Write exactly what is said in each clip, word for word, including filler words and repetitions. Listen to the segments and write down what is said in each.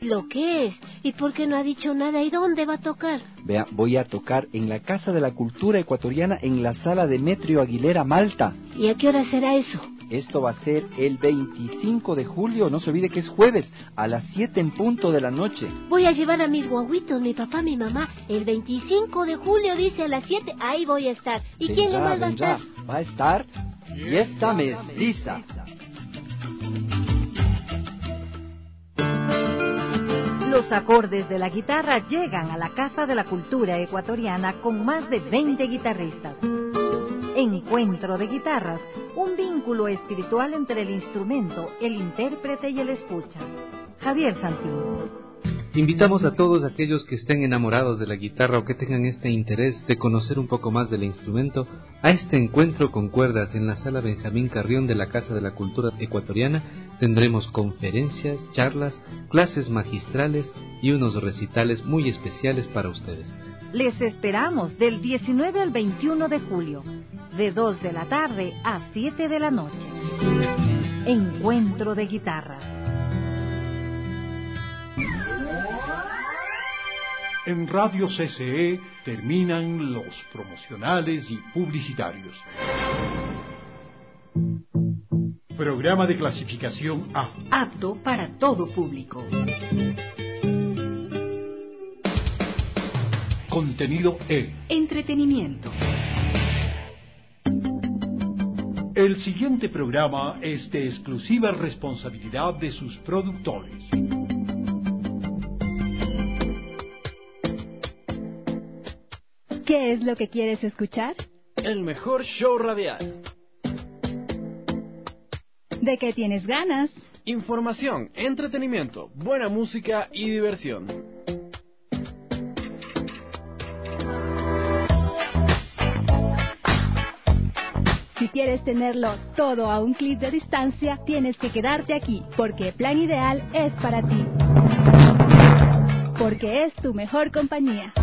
lo que es. ¿Y por qué no ha dicho nada? ¿Y dónde va a tocar? Vea, voy a tocar en la Casa de la Cultura Ecuatoriana en la sala Demetrio Aguilera, Malta. ¿Y a qué hora será eso? Esto va a ser el veinticinco de julio, no se olvide que es jueves, a las siete en punto de la noche. Voy a llevar a mis guaguitos, mi papá, mi mamá. El veinticinco de julio, dice, a las siete, ahí voy a estar. ¿Y vendrá, quién más va a vendrá. estar? Va a estar Fiesta Mestiza. Los acordes de la guitarra llegan a la Casa de la Cultura Ecuatoriana con más de veinte guitarristas. Encuentro de guitarras, un vínculo espiritual entre el instrumento, el intérprete y el escucha. Javier Santín. Invitamos a todos aquellos que estén enamorados de la guitarra o que tengan este interés de conocer un poco más del instrumento a este encuentro con cuerdas en la sala Benjamín Carrión de la Casa de la Cultura Ecuatoriana. Tendremos conferencias, charlas, clases magistrales y unos recitales muy especiales para ustedes. Les esperamos del diecinueve al veintiuno de julio, de dos de la tarde a siete de la noche. Encuentro de guitarras. En Radio C C E terminan los promocionales y publicitarios. Programa de clasificación A. Apto para todo público. Contenido E. Entretenimiento. El siguiente programa es de exclusiva responsabilidad de sus productores. ¿Qué es lo que quieres escuchar? El mejor show radial. ¿De qué tienes ganas? Información, entretenimiento, buena música y diversión. Si quieres tenerlo todo a un clic de distancia, tienes que quedarte aquí, porque Plan Ideal es para ti. Porque es tu mejor compañía.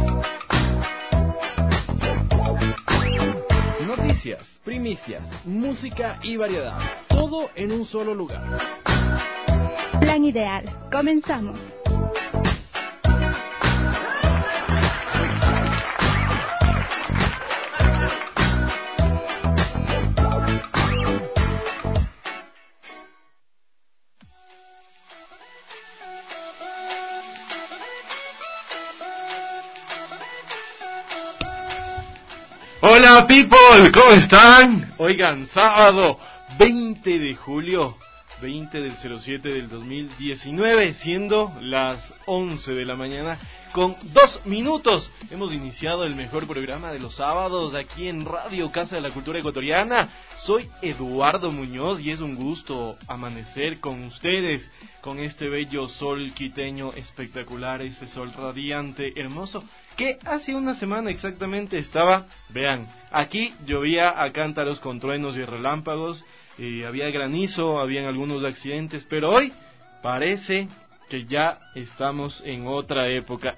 Noticias, primicias, música y variedad. Todo en un solo lugar. Plan Ideal. Comenzamos. Hola people, ¿cómo están? Oigan, sábado veinte de julio, veinte del cero siete del dos mil diecinueve, siendo las once de la mañana con dos minutos. Hemos iniciado el mejor programa de los sábados aquí en Radio Casa de la Cultura Ecuatoriana. Soy Eduardo Muñoz y es un gusto amanecer con ustedes, con este bello sol quiteño espectacular, ese sol radiante, hermoso, que hace una semana exactamente estaba, vean, aquí llovía a cántaros con truenos y relámpagos, eh, había granizo, habían algunos accidentes, pero hoy parece que ya estamos en otra época,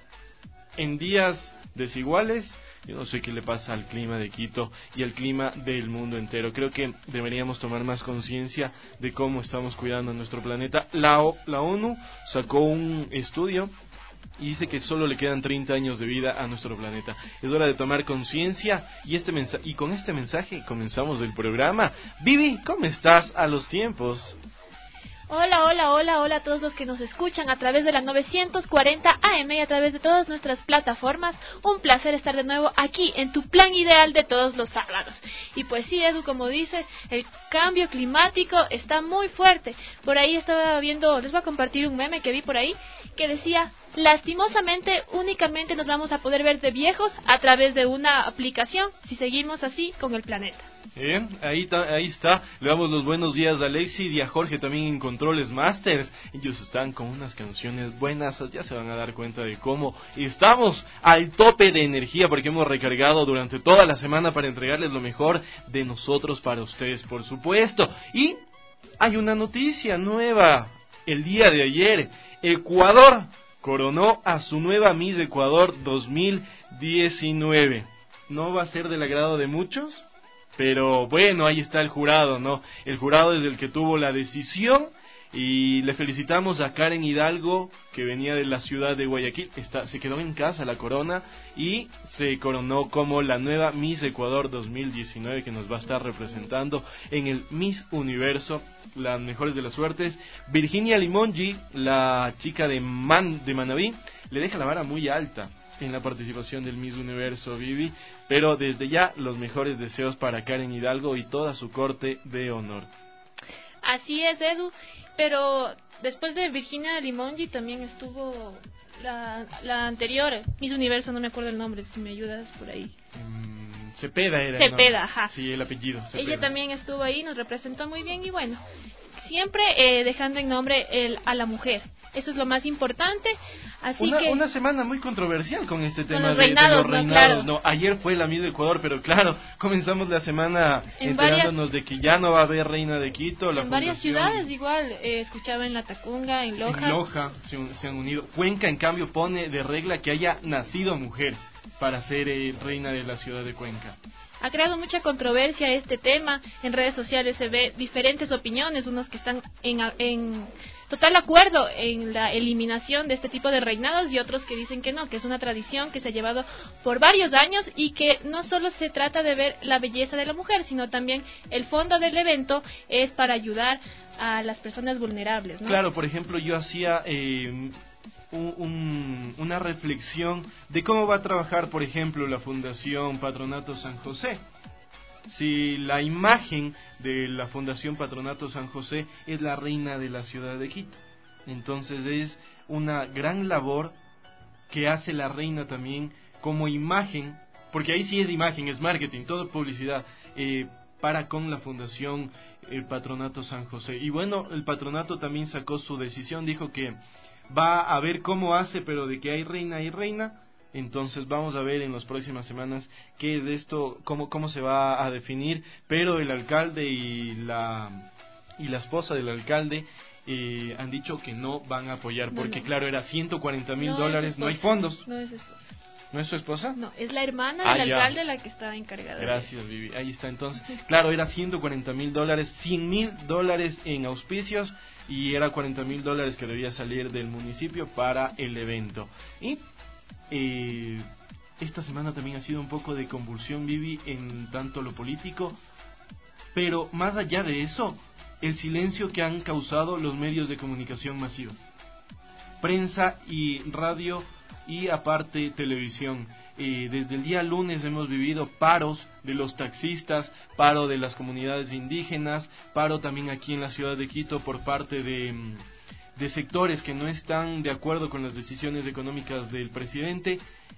en días desiguales. Yo no sé qué le pasa al clima de Quito y al clima del mundo entero. Creo que deberíamos tomar más conciencia de cómo estamos cuidando nuestro planeta. La, o, la ONU sacó un estudio y dice que solo le quedan treinta años de vida a nuestro planeta. Es hora de tomar conciencia y este mensa- y con este mensaje comenzamos el programa. Vivi, ¿cómo estás a los tiempos? Hola, hola, hola, hola a todos los que nos escuchan a través de la novecientos cuarenta A M y a través de todas nuestras plataformas. Un placer estar de nuevo aquí en tu plan ideal de todos los sábados. Y pues sí, Edu, como dice, el cambio climático está muy fuerte. Por ahí estaba viendo, les voy a compartir un meme que vi por ahí que decía: lastimosamente únicamente nos vamos a poder ver de viejos a través de una aplicación si seguimos así con el planeta. Bien, ahí, ta, ahí está. Le damos los buenos días a Alexis y a Jorge también en Controles Masters. Ellos están con unas canciones buenas. Ya se van a dar cuenta de cómo estamos al tope de energía, porque hemos recargado durante toda la semana para entregarles lo mejor de nosotros para ustedes, por supuesto. Y hay una noticia nueva. El día de ayer, Ecuador coronó a su nueva Miss Ecuador dos mil diecinueve. ¿No va a ser del agrado de muchos? Pero bueno, ahí está el jurado, ¿no? El jurado es el que tuvo la decisión Y le felicitamos a Karen Hidalgo, que venía de la ciudad de Guayaquil. Está, se quedó en casa la corona y se coronó como la nueva Miss Ecuador dos mil diecinueve, que nos va a estar representando en el Miss Universo. Las mejores de las suertes. Virginia Limongi, la chica de, Man, de Manabí, le deja la vara muy alta en la participación del Miss Universo, Vivi. Pero desde ya, los mejores deseos para Karen Hidalgo y toda su corte de honor. Así es, Edu. Pero después de Virginia Limongi también estuvo la, la anterior Miss Universo, no me acuerdo el nombre, si me ayudas por ahí. Mm, Cepeda era. Cepeda, ¿no? ajá. Sí, el apellido. Cepeda. Ella también estuvo ahí, nos representó muy bien y bueno, siempre eh, dejando en nombre el, a la mujer. Eso es lo más importante. Así una, que una semana muy controversial con este tema los de, reinados, de los reinados. No, claro. No, ayer fue la Miss de Ecuador, pero claro, comenzamos la semana en enterándonos varias, de que ya no va a haber reina de Quito. La en varias fundación, ciudades igual, eh, escuchaba en La Tacunga, en Loja. En Loja se, se han unido. Cuenca, en cambio, pone de regla que haya nacido mujer para ser eh, reina de la ciudad de Cuenca. Ha creado mucha controversia este tema. En redes sociales se ve diferentes opiniones, unos que están en, en total acuerdo en la eliminación de este tipo de reinados y otros que dicen que no, que es una tradición que se ha llevado por varios años y que no solo se trata de ver la belleza de la mujer, sino también el fondo del evento es para ayudar a las personas vulnerables, ¿no? Claro, por ejemplo, yo hacía eh, un, un, una reflexión de cómo va a trabajar, por ejemplo, la Fundación Patronato San José. Si la imagen de la Fundación Patronato San José es la reina de la ciudad de Quito, entonces es una gran labor que hace la reina también como imagen, porque ahí sí es imagen, es marketing, todo publicidad, eh, para con la Fundación el Patronato San José. Y bueno, el patronato también sacó su decisión, dijo que va a ver cómo hace, pero de que hay reina, hay reina. Entonces vamos a ver en las próximas semanas qué es de esto, cómo cómo se va a definir, pero el alcalde y la y la esposa del alcalde eh, han dicho que no van a apoyar, porque no, no. claro, era ciento cuarenta mil dólares, no hay fondos. No es esposa. ¿No es su esposa? No, es la hermana ah, del ya. alcalde la que está encargada. Gracias, Vivi. Ahí está, entonces. Claro, era ciento cuarenta mil dólares, cien mil dólares en auspicios y era cuarenta mil dólares que debía salir del municipio para el evento. Y eh, esta semana también ha sido un poco de convulsión, Vivi, en tanto lo político, pero más allá de eso, el silencio que han causado los medios de comunicación masivos, prensa y radio y aparte televisión. Eh, desde el día lunes hemos vivido paros de los taxistas, paro de las comunidades indígenas, paro también aquí en la ciudad de Quito por parte de, de sectores que no están de acuerdo con las decisiones económicas del presidente.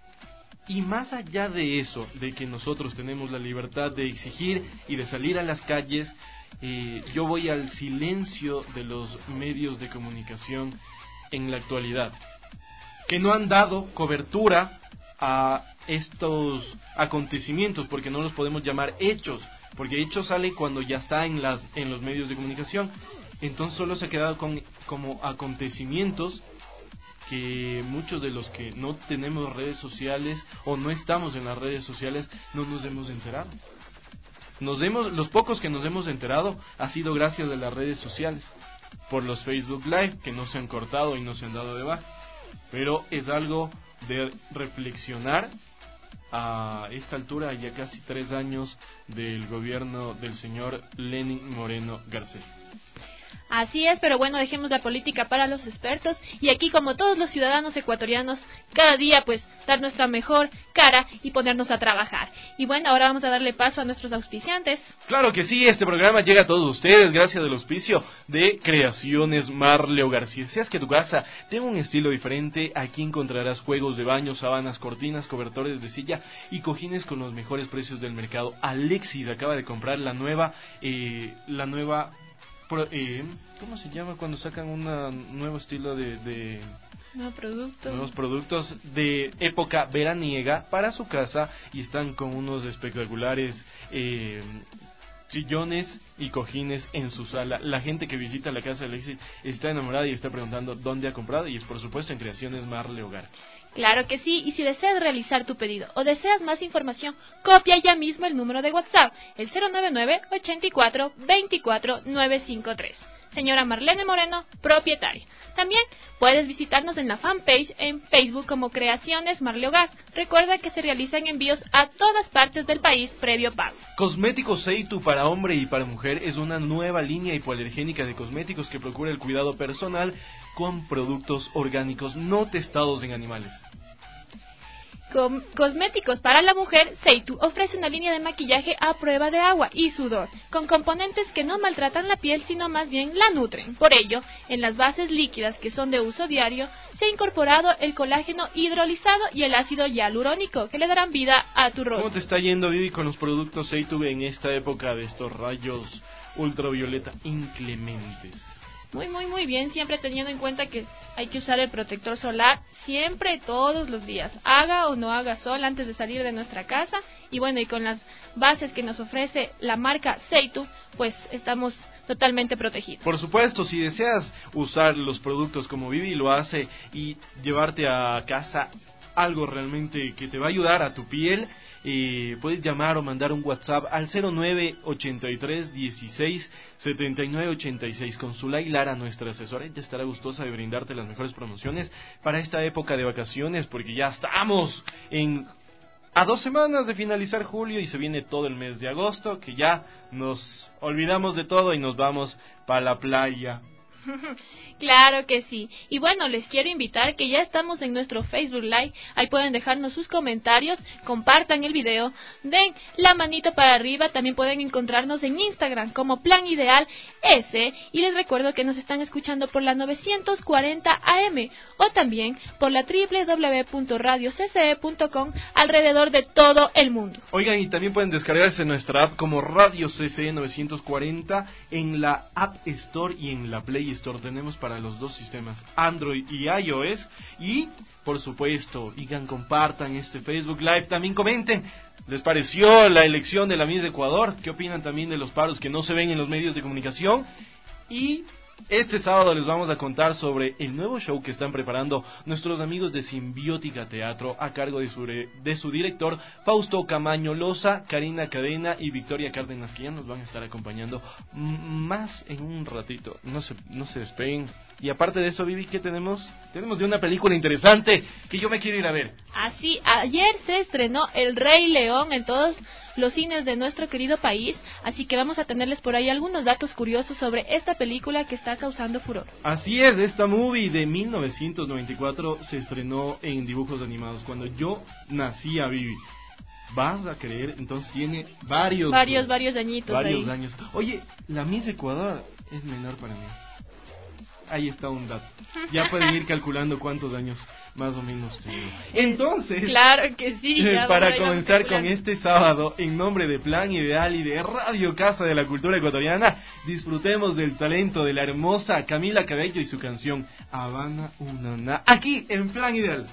Y más allá de eso, de que nosotros tenemos la libertad de exigir y de salir a las calles, eh, yo voy al silencio de los medios de comunicación en la actualidad, que no han dado cobertura a estos acontecimientos, porque no los podemos llamar hechos, porque hechos sale cuando ya está en las en los medios de comunicación. Entonces solo se ha quedado con como acontecimientos que muchos de los que no tenemos redes sociales o no estamos en las redes sociales no nos hemos enterado. Nos hemos, los pocos que nos hemos enterado ha sido gracias a las redes sociales, por los Facebook Live que no se han cortado y no se han dado de baja. Pero es algo de reflexionar a esta altura, ya casi tres años del gobierno del señor Lenín Moreno Garcés. Así es, pero bueno, dejemos la política para los expertos y aquí, como todos los ciudadanos ecuatorianos, cada día pues dar nuestra mejor cara y ponernos a trabajar. Y bueno, ahora vamos a darle paso a nuestros auspiciantes. Claro que sí, este programa llega a todos ustedes gracias al auspicio de Creaciones Marleo García. Si es que tu casa tenga un estilo diferente, aquí encontrarás juegos de baño, sábanas, cortinas, cobertores de silla y cojines con los mejores precios del mercado. Alexis acaba de comprar la nueva, eh, la nueva... Pro, eh, ¿cómo se llama cuando sacan un nuevo estilo de, de nuevo producto. nuevos productos de época veraniega para su casa? Y están con unos espectaculares eh, sillones y cojines en su sala. La gente que visita la casa de Alexis está enamorada y está preguntando dónde ha comprado, y es por supuesto en Creaciones Marle Hogar. Claro que sí, y si deseas realizar tu pedido o deseas más información, copia ya mismo el número de WhatsApp, el cero nueve nueve, ochenta y cuatro, veinticuatro, novecientos cincuenta y tres. señora Marlene Moreno, propietaria. También puedes visitarnos en la fanpage en Facebook como Creaciones Marle Hogar. Recuerda que se realizan envíos a todas partes del país previo pago. Cosméticos Seitu para hombre y para mujer es una nueva línea hipoalergénica de cosméticos que procura el cuidado personal con productos orgánicos no testados en animales. Com- cosméticos para la mujer, Seitu ofrece una línea de maquillaje a prueba de agua y sudor, con componentes que no maltratan la piel, sino más bien la nutren. Por ello, en las bases líquidas que son de uso diario, se ha incorporado el colágeno hidrolizado y el ácido hialurónico, que le darán vida a tu rostro. ¿Cómo te está yendo, Vivi, con los productos Seitu en esta época de estos rayos ultravioleta inclementes? Muy, muy, muy bien, siempre teniendo en cuenta que hay que usar el protector solar siempre, todos los días, haga o no haga sol antes de salir de nuestra casa. Y bueno, y con las bases que nos ofrece la marca Seitu, pues estamos totalmente protegidos. Por supuesto, si deseas usar los productos como Vivi lo hace y llevarte a casa algo realmente que te va a ayudar a tu piel, Eh, puedes llamar o mandar un WhatsApp al cero nueve ochenta y tres dieciséis setenta y nueve ochenta y seis. Con Zulay Lara, nuestra asesora, ella estará gustosa de brindarte las mejores promociones para esta época de vacaciones, porque ya estamos en a dos semanas de finalizar julio y se viene todo el mes de agosto, que ya nos olvidamos de todo y nos vamos para la playa. Claro que sí. Y bueno, les quiero invitar que ya estamos en nuestro Facebook Live. Ahí pueden dejarnos sus comentarios, compartan el video, den la manito para arriba. También pueden encontrarnos en Instagram como Plan Ideal S. Y les recuerdo que nos están escuchando por la novecientos cuarenta A M o también por la doble u doble u doble u punto radio c c e punto com alrededor de todo el mundo. Oigan, y también pueden descargarse nuestra app como Radio C C E novecientos cuarenta en la App Store y en la Play Store. Tenemos para los dos sistemas, Android y iOS. Y por supuesto, digan, compartan este Facebook Live, también comenten, ¿les pareció la elección de la Miss Ecuador? ¿Qué opinan también de los paros que no se ven en los medios de comunicación? Y este sábado les vamos a contar sobre el nuevo show que están preparando nuestros amigos de Simbiótica Teatro a cargo de su, de su director Fausto Camaño Loza, Karina Cadena y Victoria Cárdenas, que ya nos van a estar acompañando más en un ratito. No se, no se despeguen. Y aparte de eso, Vivi, ¿qué tenemos? Tenemos de una película interesante que yo me quiero ir a ver. Así, ayer se estrenó El Rey León en todos los cines de nuestro querido país, así que vamos a tenerles por ahí algunos datos curiosos sobre esta película que está causando furor. Así es, esta movie de mil novecientos noventa y cuatro se estrenó en dibujos animados cuando yo nacía, Vivi. ¿Vas a creer? Entonces tiene varios... Varios, varios añitos Varios ahí. años. Oye, la Miss Ecuador es menor para mí. Ahí está un dato. Ya pueden ir calculando cuántos años más o menos tengo. Entonces, claro que sí. Ya para comenzar con este sábado, en nombre de Plan Ideal y de Radio Casa de la Cultura Ecuatoriana, disfrutemos del talento de la hermosa Camila Cabello y su canción Habana Unaná, aquí en Plan Ideal.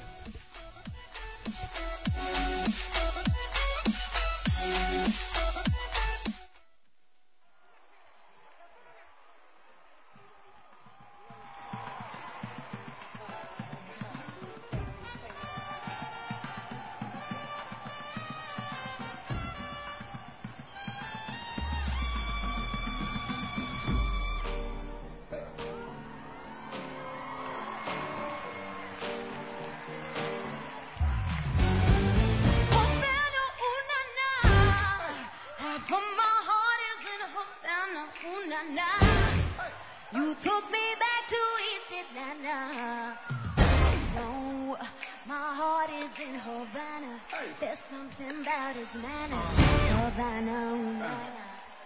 You took me back to East Atlanta. No, my heart is in Havana. There's something about his manner. Havana, Havana.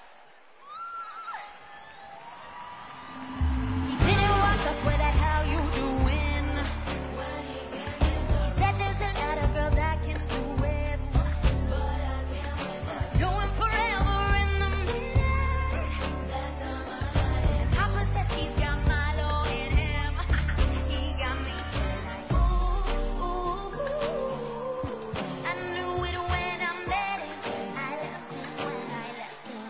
He didn't walk up with that how you doing. He said there's another girl that can do it. Doing forever in the midnight. Papa said he's got Milo in him. He got me like ooh, ooh, ooh. I knew it when I met him. I left him when I left him.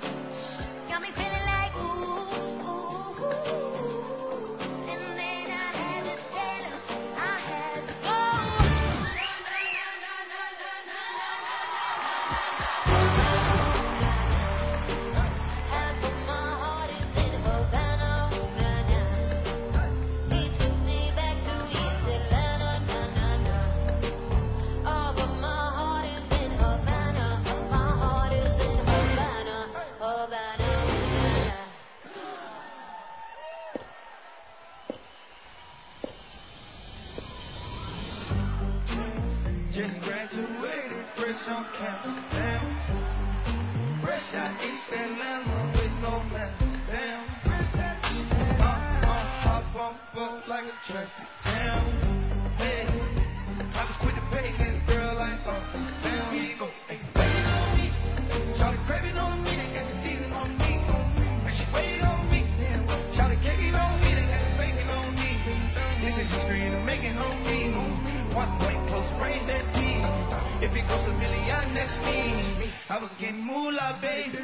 on campus, damn. Fresh out East Atlanta with no man, damn. Uh, uh, hop on board like a traffic jam. Hey, I was quick to pay this girl like Uncle Sam. Here you go, hey, wait on me. Shawty craving on me, they got the teasing on me. And she waited on me, damn. Shawty caking on me, they got the bacon on me. This is history and I'm making on me. One point close range that P. If it goes a million, that's me. I was getting moolah, baby.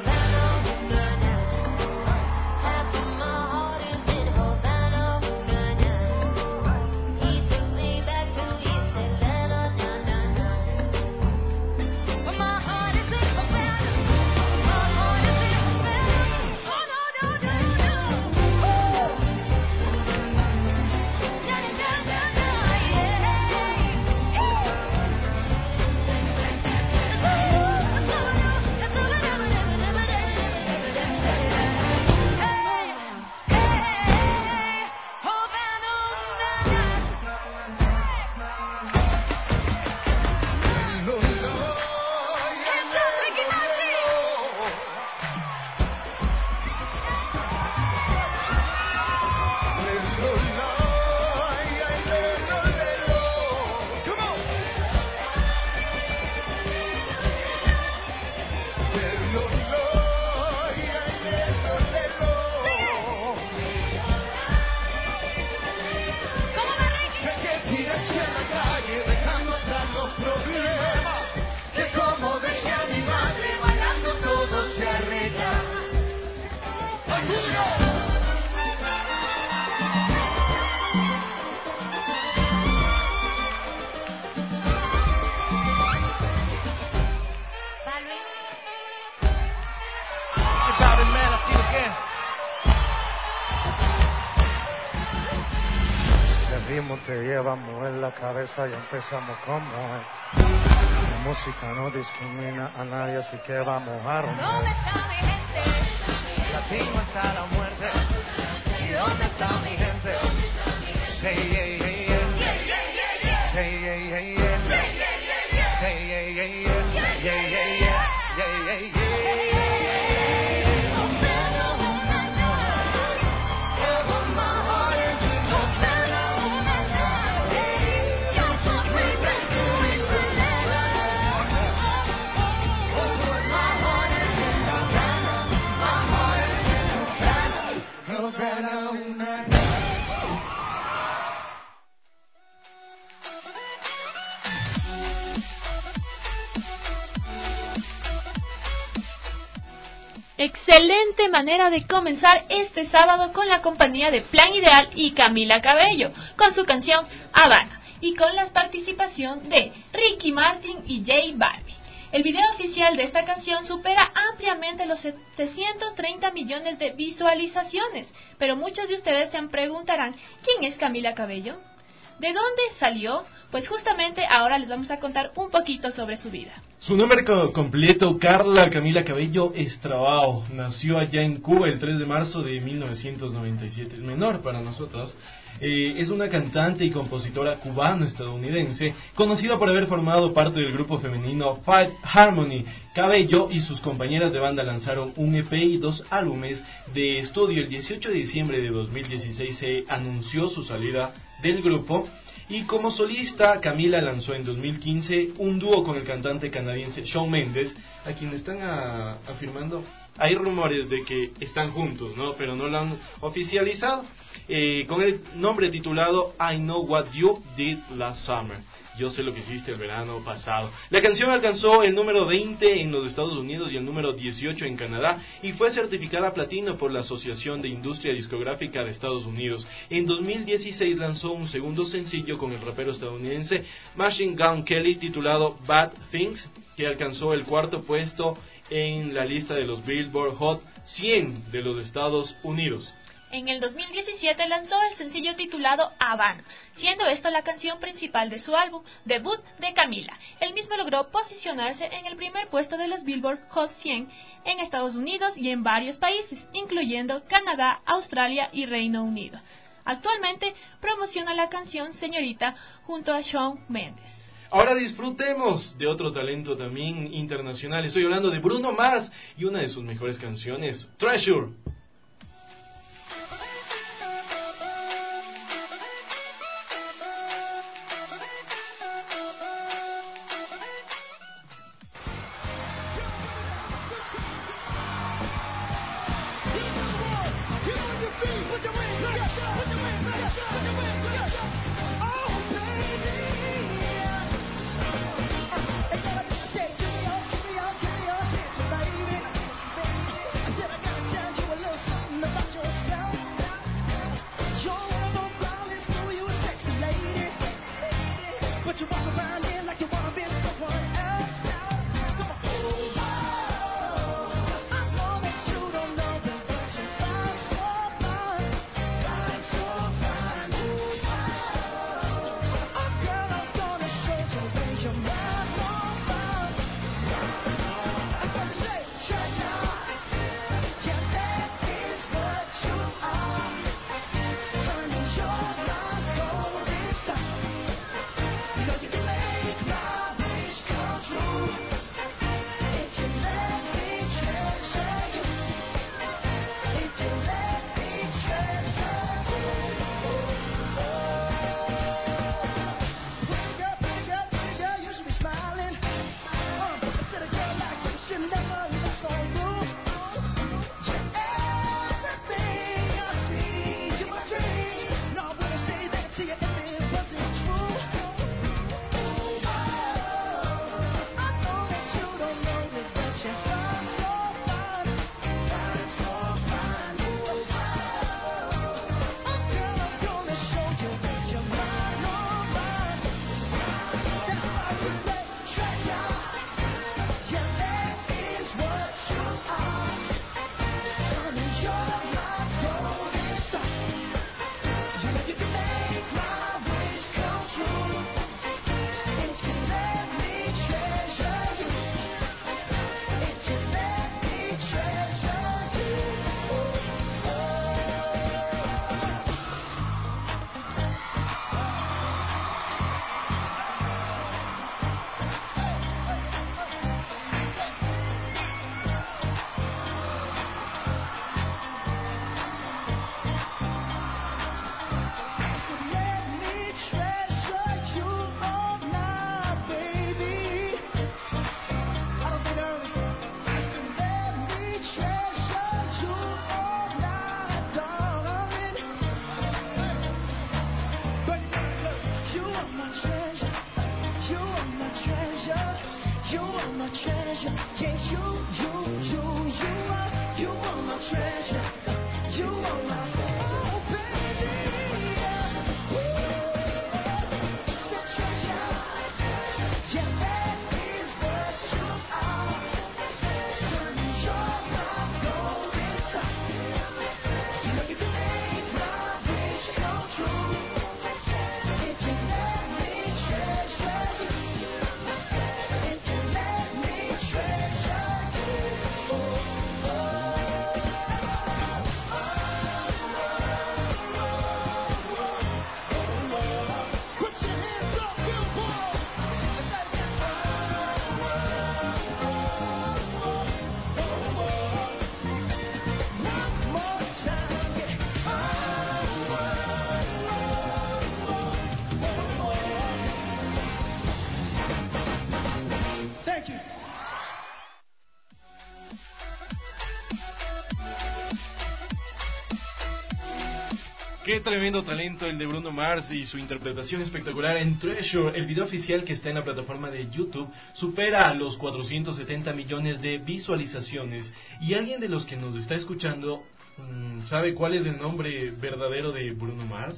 Half of my heart is in Havana. He took me back to East Atlanta. But my heart is in Havana. My heart is in Havana. Oh no, no, no, no. Woo! Na na na na na, yeah. Te lleva a mover la cabeza y empezamos como la música no discrimina a nadie, así que vamos a romper. ¿Dónde está mi gente? Latino hasta la muerte. ¿Y dónde está mi gente? Say yeah, yeah, yeah. Say yeah, yeah, yeah. Say yeah, yeah, yeah. Yeah, yeah, yeah. Yeah, yeah, yeah. Excelente manera de comenzar este sábado con la compañía de Plan Ideal y Camila Cabello, con su canción Habana, y con la participación de Ricky Martin y J Balvin. El video oficial de esta canción supera ampliamente los setecientos treinta millones de visualizaciones, pero muchos de ustedes se preguntarán, ¿quién es Camila Cabello? ¿De dónde salió? Pues justamente ahora les vamos a contar un poquito sobre su vida. Su nombre completo, Carla Camila Cabello Estrabao, nació allá en Cuba el tres de marzo de mil novecientos noventa y siete, es menor para nosotros. Eh, es una cantante y compositora cubano-estadounidense, conocida por haber formado parte del grupo femenino Five Harmony. Cabello y sus compañeras de banda lanzaron un E P y dos álbumes de estudio. El dieciocho de diciembre de dos mil dieciséis se anunció su salida del grupo. Y como solista, Camila lanzó en dos mil quince un dúo con el cantante canadiense Shawn Mendes, a quien están a, afirmando, hay rumores de que están juntos, ¿no? Pero no lo han oficializado, eh, con el nombre titulado I Know What You Did Last Summer. Yo sé lo que hiciste el verano pasado. La canción alcanzó el número veinte en los Estados Unidos y el número dieciocho en Canadá y fue certificada platino por la Asociación de Industria Discográfica de Estados Unidos. En dos mil dieciséis lanzó un segundo sencillo con el rapero estadounidense Machine Gun Kelly titulado Bad Things, que alcanzó el cuarto puesto en la lista de los Billboard Hot cien de los Estados Unidos. En el dos mil diecisiete lanzó el sencillo titulado Habana, siendo esto la canción principal de su álbum debut de Camila. El mismo logró posicionarse en el primer puesto de los Billboard Hot cien en Estados Unidos y en varios países, incluyendo Canadá, Australia y Reino Unido. Actualmente promociona la canción Señorita junto a Shawn Mendes. Ahora disfrutemos de otro talento también internacional. Estoy hablando de Bruno Mars y una de sus mejores canciones, Treasure. Qué tremendo talento el de Bruno Mars y su interpretación espectacular en Treasure. El video oficial que está en la plataforma de YouTube supera los cuatrocientos setenta millones de visualizaciones. Y alguien de los que nos está escuchando, ¿sabe cuál es el nombre verdadero de Bruno Mars?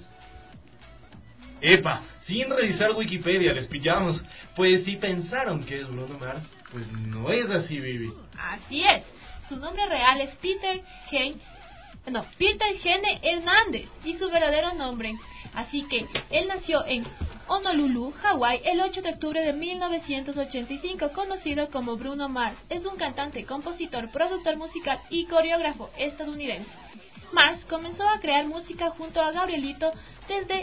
¡Epa! Sin revisar Wikipedia, les pillamos. Pues si pensaron que es Bruno Mars, pues no es así, Vivi. Así es. Su nombre real es Peter Gene No, Peter Gene Hernández y su verdadero nombre. Así que él nació en Honolulu, Hawái, el ocho de octubre de mil novecientos ochenta y cinco, conocido como Bruno Mars. Es un cantante, compositor, productor musical y coreógrafo estadounidense. Mars comenzó a crear música junto a Gabrielito desde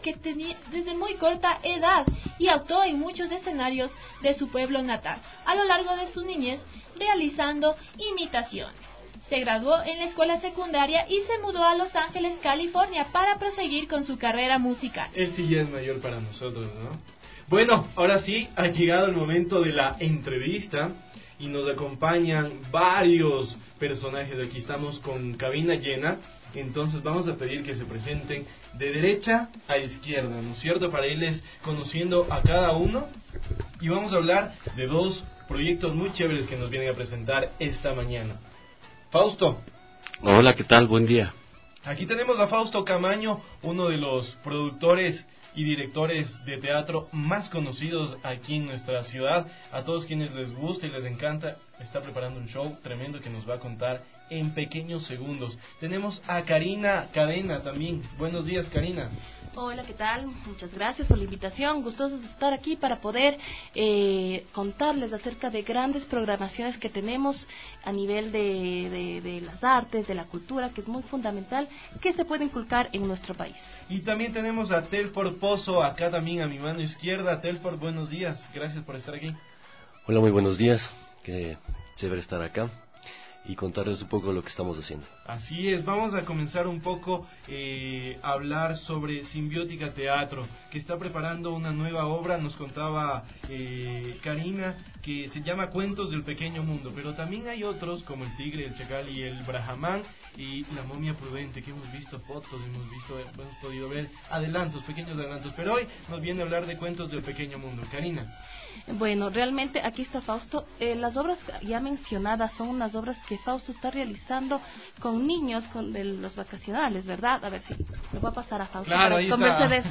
que tenía desde muy corta edad y actuó en muchos escenarios de su pueblo natal a lo largo de su niñez realizando imitaciones. Se graduó en la escuela secundaria y se mudó a Los Ángeles, California, para proseguir con su carrera musical. Él sí ya es mayor para nosotros, ¿no? Bueno, ahora sí, ha llegado el momento de la entrevista y nos acompañan varios personajes. Aquí estamos con cabina llena, entonces vamos a pedir que se presenten de derecha a izquierda, ¿no es cierto? Para irles conociendo a cada uno, y vamos a hablar de dos proyectos muy chéveres que nos vienen a presentar esta mañana. Fausto. Hola, ¿qué tal? Buen día. Aquí tenemos a Fausto Camaño, uno de los productores y directores de teatro más conocidos aquí en nuestra ciudad. A todos quienes les gusta y les encanta, está preparando un show tremendo que nos va a contar en pequeños segundos. Tenemos a Karina Cadena también. Buenos días, Karina. Hola, ¿qué tal? Muchas gracias por la invitación. Gustosos de estar aquí para poder eh, contarles acerca de grandes programaciones que tenemos a nivel de, de, de las artes, de la cultura, que es muy fundamental, que se puede inculcar en nuestro país. Y también tenemos a Telford Pozo, acá también a mi mano izquierda. Telford, buenos días. Gracias por estar aquí. Hola, muy buenos días. Qué chévere estar acá y contarles un poco lo que estamos haciendo. Así es, vamos a comenzar un poco eh, a hablar sobre Simbiótica Teatro, que está preparando una nueva obra. Nos contaba eh, Karina, que se llama Cuentos del Pequeño Mundo, pero también hay otros como El Tigre, El Chacal y El Brahman y La Momia Prudente, que hemos visto fotos, hemos visto, hemos podido ver adelantos, pequeños adelantos, pero hoy nos viene a hablar de Cuentos del Pequeño Mundo. Karina. Bueno, realmente aquí está Fausto. Eh, las obras ya mencionadas son unas obras que Fausto está realizando con niños con de los vacacionales, ¿verdad? A ver si me voy a pasar a Fausto claro, para conversar de eso.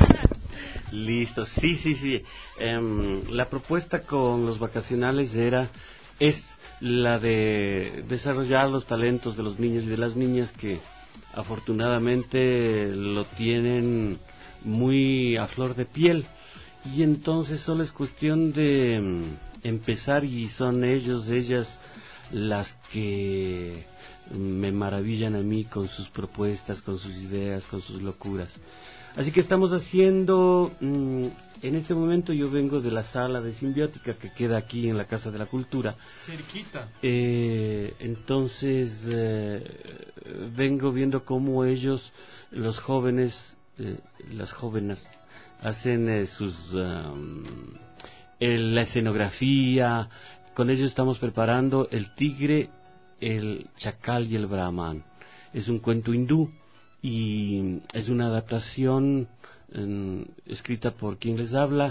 Listo, sí, sí, sí. Um, la propuesta con los vacacionales era, es la de desarrollar los talentos de los niños y de las niñas que afortunadamente lo tienen muy a flor de piel. Y entonces solo es cuestión de um, empezar, y son ellos, ellas las que me maravillan a mí con sus propuestas, con sus ideas, con sus locuras. Así que estamos haciendo, um, en este momento yo vengo de la sala de Simbiótica que queda aquí en la Casa de la Cultura. Cerquita. Eh, entonces eh, vengo viendo cómo ellos, los jóvenes, eh, las jóvenes, hacen eh, sus um, el, la escenografía. Con ellos estamos preparando El Tigre, El Chacal y El Brahman. Es un cuento hindú y es una adaptación um, escrita por quien les habla,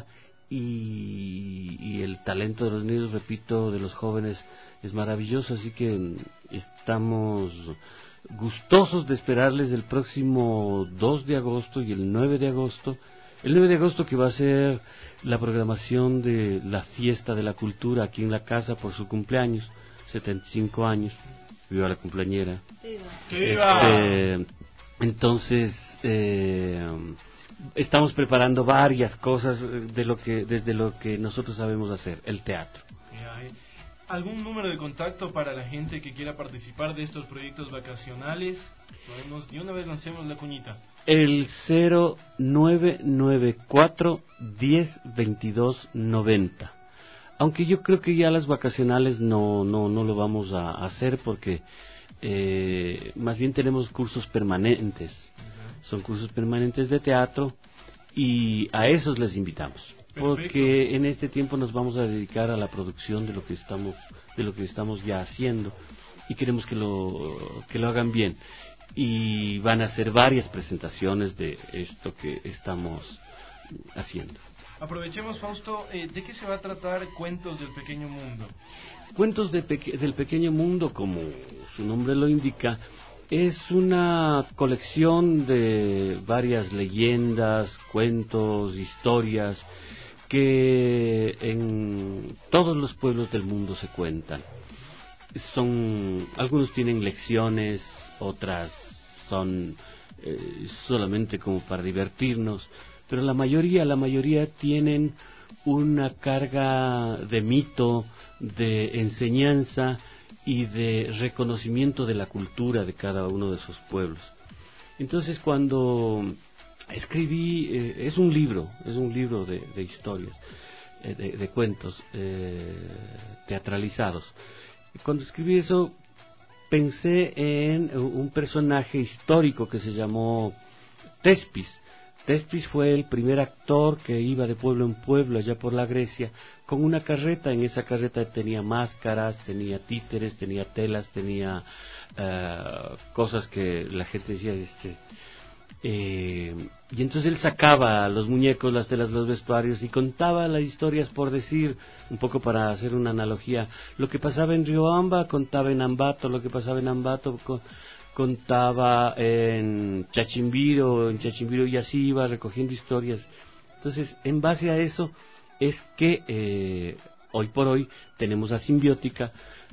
y, y el talento de los niños, repito, de los jóvenes es maravilloso, así que estamos gustosos de esperarles el próximo dos de agosto y el nueve de agosto. El nueve de agosto, que va a ser la programación de la Fiesta de la Cultura aquí en la casa por su cumpleaños, setenta y cinco años. Viva la cumpleañera. ¡Viva! Este, entonces, eh, estamos preparando varias cosas de lo que, desde lo que nosotros sabemos hacer, el teatro. ¿Algún número de contacto para la gente que quiera participar de estos proyectos vacacionales? Podemos, de una vez lancemos la cuñita. El cero nueve nueve cuatro diez veintidós noventa. Aunque yo creo que ya las vacacionales no no no lo vamos a hacer, porque eh, más bien tenemos cursos permanentes. Uh-huh. Son cursos permanentes de teatro y a esos les invitamos. Porque Perfecto. En este tiempo nos vamos a dedicar a la producción de lo que estamos de lo que estamos ya haciendo, y queremos que lo que lo hagan bien. Y van a hacer varias presentaciones de esto que estamos haciendo. Aprovechemos, Fausto, eh, ¿de qué se va a tratar Cuentos del Pequeño Mundo? Cuentos de peque- del Pequeño Mundo, como su nombre lo indica, es una colección de varias leyendas, cuentos, historias que en todos los pueblos del mundo se cuentan. Son, algunos tienen lecciones, otras son eh, solamente como para divertirnos, pero la mayoría, la mayoría tienen una carga de mito, de enseñanza y de reconocimiento de la cultura de cada uno de esos pueblos. Entonces, cuando escribí, eh, es un libro, es un libro de, de historias, eh, de, de cuentos eh, teatralizados. Cuando escribí eso, pensé en un personaje histórico que se llamó Tespis. Tespis fue el primer actor que iba de pueblo en pueblo allá por la Grecia con una carreta. En esa carreta tenía máscaras, tenía títeres, tenía telas, tenía uh, cosas que la gente decía, este, eh, y entonces él sacaba los muñecos, las telas, los vestuarios y contaba las historias, por decir, un poco para hacer una analogía, lo que pasaba en Riobamba contaba en Ambato, lo que pasaba en Ambato con, contaba en Chachimbiro, en Chachimbiro y así iba recogiendo historias. Entonces, en base a eso es que eh, hoy por hoy tenemos a Simbiótica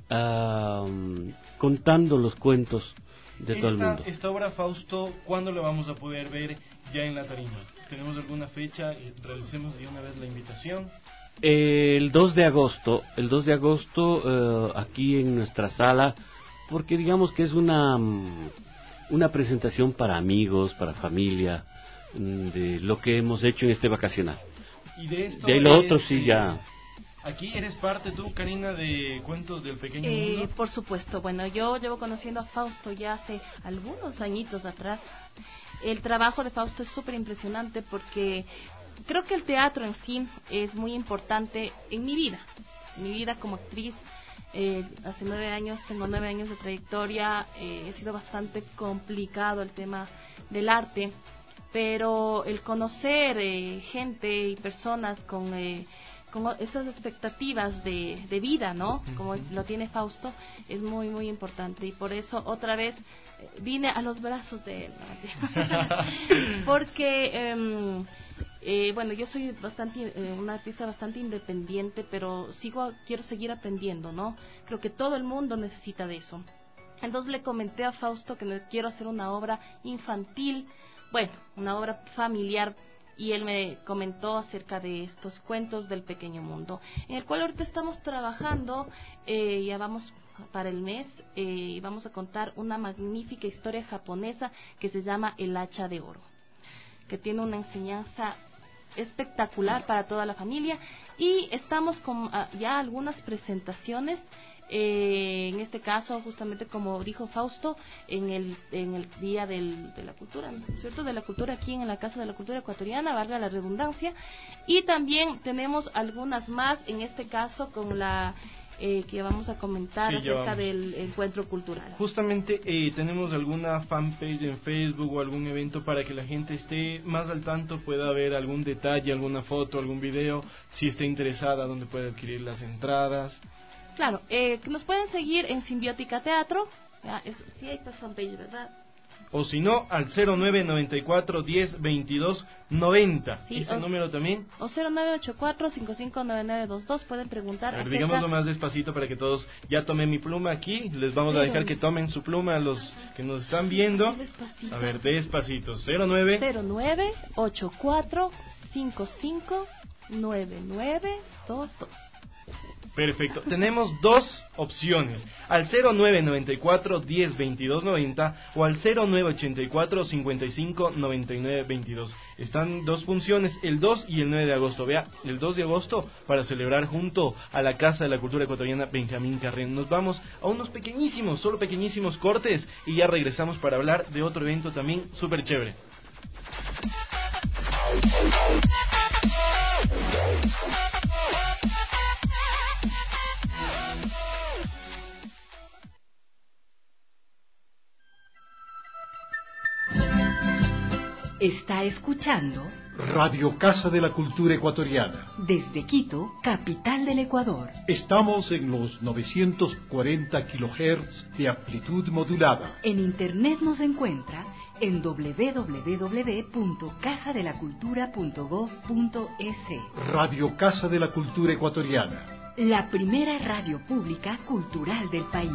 uh, contando los cuentos de esta, todo el mundo. Esta obra, Fausto, ¿cuándo la vamos a poder ver ya en la tarima? ¿Tenemos alguna fecha? Realicemos de una vez la invitación. El dos de agosto, el dos de agosto uh, aquí en nuestra sala, porque digamos que es una una presentación para amigos, para familia, de lo que hemos hecho en este vacacional. Y de esto de lo es, otro sí ya. Aquí eres parte tú, Karina, de Cuentos del Pequeño Eh, Mundo. por supuesto, bueno, yo llevo conociendo a Fausto ya hace algunos añitos atrás. El trabajo de Fausto es súper impresionante porque creo que el teatro en sí es muy importante en mi vida, en mi vida como actriz. Eh, hace nueve años, tengo nueve años de trayectoria, eh, ha sido bastante complicado el tema del arte, pero el conocer eh, gente y personas con, eh, con estas expectativas de, de vida, ¿no? Como lo tiene Fausto, es muy, muy importante, y por eso otra vez eh, vine a los brazos de él, ¿no? Porque... Eh, Eh, bueno, yo soy bastante eh, una artista bastante independiente, pero sigo quiero seguir aprendiendo, ¿no? Creo que todo el mundo necesita de eso. Entonces le comenté a Fausto que quiero hacer una obra infantil, bueno, una obra familiar, y él me comentó acerca de estos Cuentos del Pequeño Mundo, en el cual ahorita estamos trabajando, eh, ya vamos para el mes, eh, y vamos a contar una magnífica historia japonesa que se llama El Hacha de Oro, que tiene una enseñanza espectacular para toda la familia, y estamos con uh, ya algunas presentaciones, eh, en este caso justamente como dijo Fausto, en el en el día del, de la cultura, ¿cierto? De la cultura aquí en la Casa de la Cultura Ecuatoriana, valga la redundancia, y también tenemos algunas más, en este caso con la Eh, que vamos a comentar sí, acerca del encuentro cultural. Justamente, eh, ¿tenemos alguna fanpage en Facebook o algún evento para que la gente esté más al tanto, pueda ver algún detalle, alguna foto, algún video, si está interesada, donde puede adquirir las entradas? Claro, eh, nos pueden seguir en Simbiótica Teatro, ya, es, sí hay esta fanpage, ¿verdad? O si no, al cero nueve noventa y cuatro diez veintidós noventa. Sí, ese o, número también. O cero nueve ocho cuatro cinco cinco nueve nueve dos dos, pueden preguntar. A ver, digámoslo más despacito para que todos... Ya tomé mi pluma aquí, les vamos a dejar que tomen su pluma a los que nos están viendo. Despacito. A ver, despacito. cero nueve cero nueve ocho cuatro cinco cinco nueve nueve dos dos. Perfecto, tenemos dos opciones, al cero nueve noventa y cuatro diez veintidós noventa o al cero nueve ochenta y cuatro cincuenta y cinco noventa y nueve veintidós. Están dos funciones, el dos y el nueve de agosto. Vea, el dos de agosto para celebrar junto a la Casa de la Cultura Ecuatoriana Benjamín Carrión. Nos vamos a unos pequeñísimos, solo pequeñísimos cortes y ya regresamos para hablar de otro evento también súper chévere. Está escuchando Radio Casa de la Cultura Ecuatoriana. Desde Quito, capital del Ecuador. Estamos en los novecientos cuarenta kilohertz de amplitud modulada. En internet nos encuentra en doble u doble u doble u punto casa de la cultura punto gob punto es. Radio Casa de la Cultura Ecuatoriana. La primera radio pública cultural del país.